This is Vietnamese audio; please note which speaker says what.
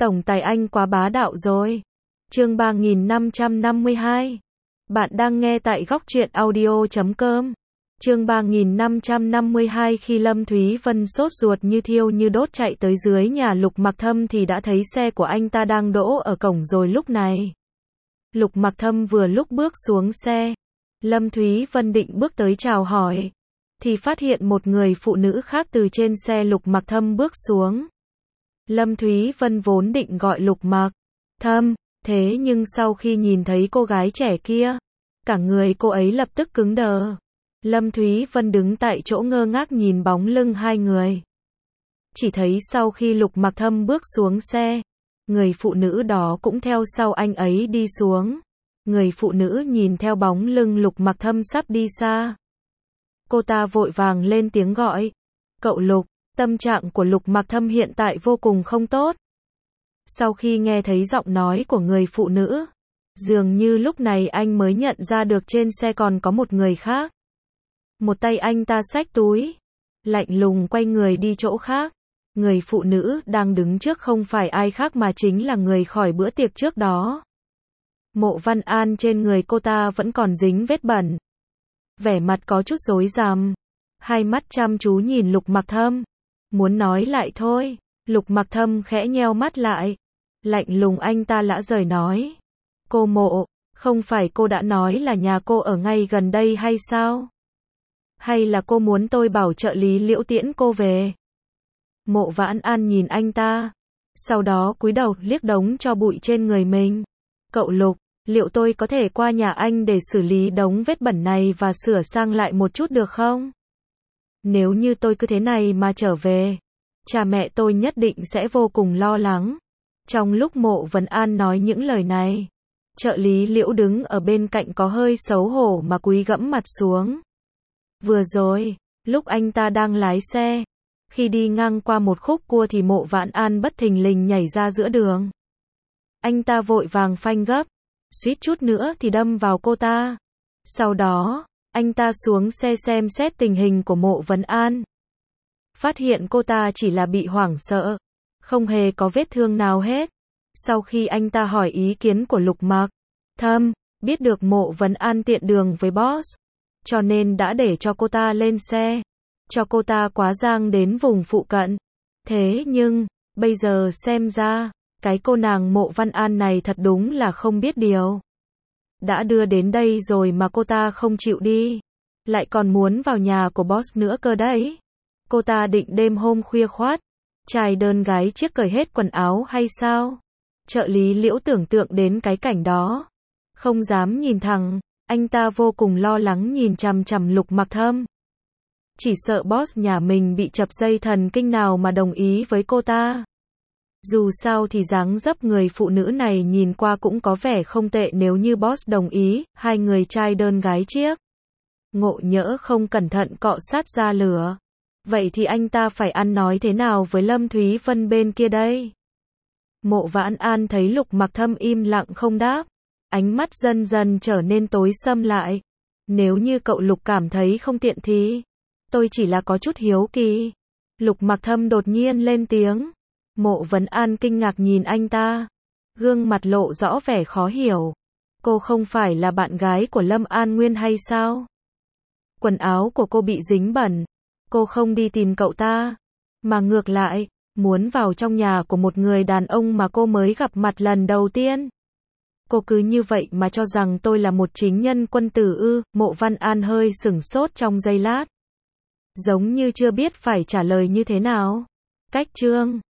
Speaker 1: Tổng tài anh quá bá đạo rồi. Chương 3552. Bạn đang nghe tại góc truyện audio.com. Chương 3552. Khi Lâm Thúy Vân sốt ruột như thiêu như đốt chạy tới dưới nhà Lục Mặc Thâm thì đã thấy xe của anh ta đang đỗ ở cổng rồi. Lúc này, Lục Mặc Thâm vừa lúc bước xuống xe. Lâm Thúy Vân định bước tới chào hỏi, thì phát hiện một người phụ nữ khác từ trên xe Lục Mặc Thâm bước xuống. Lâm Thúy Vân vốn định gọi Lục Mặc Thâm, thế nhưng sau khi nhìn thấy cô gái trẻ kia, cả người cô ấy lập tức cứng đờ. Lâm Thúy Vân đứng tại chỗ ngơ ngác nhìn bóng lưng hai người. Chỉ thấy sau khi Lục Mặc Thâm bước xuống xe, người phụ nữ đó cũng theo sau anh ấy đi xuống. Người phụ nữ nhìn theo bóng lưng Lục Mặc Thâm sắp đi xa, cô ta vội vàng lên tiếng gọi, "Cậu Lục." Tâm trạng của Lục Mặc Thâm hiện tại vô cùng không tốt. Sau khi nghe thấy giọng nói của người phụ nữ, dường như lúc này anh mới nhận ra được trên xe còn có một người khác. Một tay anh ta xách túi, lạnh lùng quay người đi chỗ khác. Người phụ nữ đang đứng trước không phải ai khác mà chính là người khỏi bữa tiệc trước đó. Mộ Văn An. Trên người cô ta vẫn còn dính vết bẩn, vẻ mặt có chút rối rắm, hai mắt chăm chú nhìn Lục Mặc Thâm, muốn nói lại thôi. Lục Mặc Thâm khẽ nheo mắt lại, lạnh lùng anh ta lã rời nói, "Cô Mộ, không phải cô đã nói là nhà cô ở ngay gần đây hay sao? Hay là cô muốn tôi bảo trợ lý Liễu tiễn cô về?" Mộ Vãn An nhìn anh ta, sau đó cúi đầu liếc đống tro bụi trên người mình. "Cậu Lục, liệu tôi có thể qua nhà anh để xử lý đống vết bẩn này và sửa sang lại một chút được không? Nếu như tôi cứ thế này mà trở về, cha mẹ tôi nhất định sẽ vô cùng lo lắng." Trong lúc Mộ Vãn An nói những lời này, trợ lý Liễu đứng ở bên cạnh có hơi xấu hổ mà cúi gẫm mặt xuống. Vừa rồi, lúc anh ta đang lái xe, khi đi ngang qua một khúc cua thì Mộ Vãn An bất thình lình nhảy ra giữa đường. Anh ta vội vàng phanh gấp, suýt chút nữa thì đâm vào cô ta. Sau đó, anh ta xuống xe xem xét tình hình của Mộ Vãn An. Phát hiện cô ta chỉ là bị hoảng sợ, không hề có vết thương nào hết. Sau khi anh ta hỏi ý kiến của Lục Mặc Thâm, biết được Mộ Vãn An tiện đường với boss, cho nên đã để cho cô ta lên xe, cho cô ta quá giang đến vùng phụ cận. Thế nhưng, bây giờ xem ra, cái cô nàng Mộ Văn An này thật đúng là không biết điều. Đã đưa đến đây rồi mà cô ta không chịu đi, lại còn muốn vào nhà của boss nữa cơ đấy. Cô ta định đêm hôm khuya khoắt, trai đơn gái chiếc cởi hết quần áo hay sao? Trợ lý Liễu tưởng tượng đến cái cảnh đó, không dám nhìn thẳng, anh ta vô cùng lo lắng nhìn chằm chằm Lục Mặc Thâm. Chỉ sợ boss nhà mình bị chập dây thần kinh nào mà đồng ý với cô ta. Dù sao thì dáng dấp người phụ nữ này nhìn qua cũng có vẻ không tệ, nếu như boss đồng ý, hai người trai đơn gái chiếc ngộ nhỡ không cẩn thận cọ sát ra lửa. Vậy thì anh ta phải ăn nói thế nào với Lâm Thúy Vân bên kia đây? Mộ Vãn An thấy Lục Mặc Thâm im lặng không đáp, ánh mắt dần dần trở nên tối sầm lại. "Nếu như cậu Lục cảm thấy không tiện thì, tôi chỉ là có chút hiếu kỳ." Lục Mặc Thâm đột nhiên lên tiếng. Mộ Vãn An kinh ngạc nhìn anh ta, gương mặt lộ rõ vẻ khó hiểu. "Cô không phải là bạn gái của Lâm An Nguyên hay sao? Quần áo của cô bị dính bẩn, cô không đi tìm cậu ta, mà ngược lại, muốn vào trong nhà của một người đàn ông mà cô mới gặp mặt lần đầu tiên. Cô cứ như vậy mà cho rằng tôi là một chính nhân quân tử ư?" Mộ Văn An hơi sửng sốt trong giây lát, giống như chưa biết phải trả lời như thế nào. Cách chương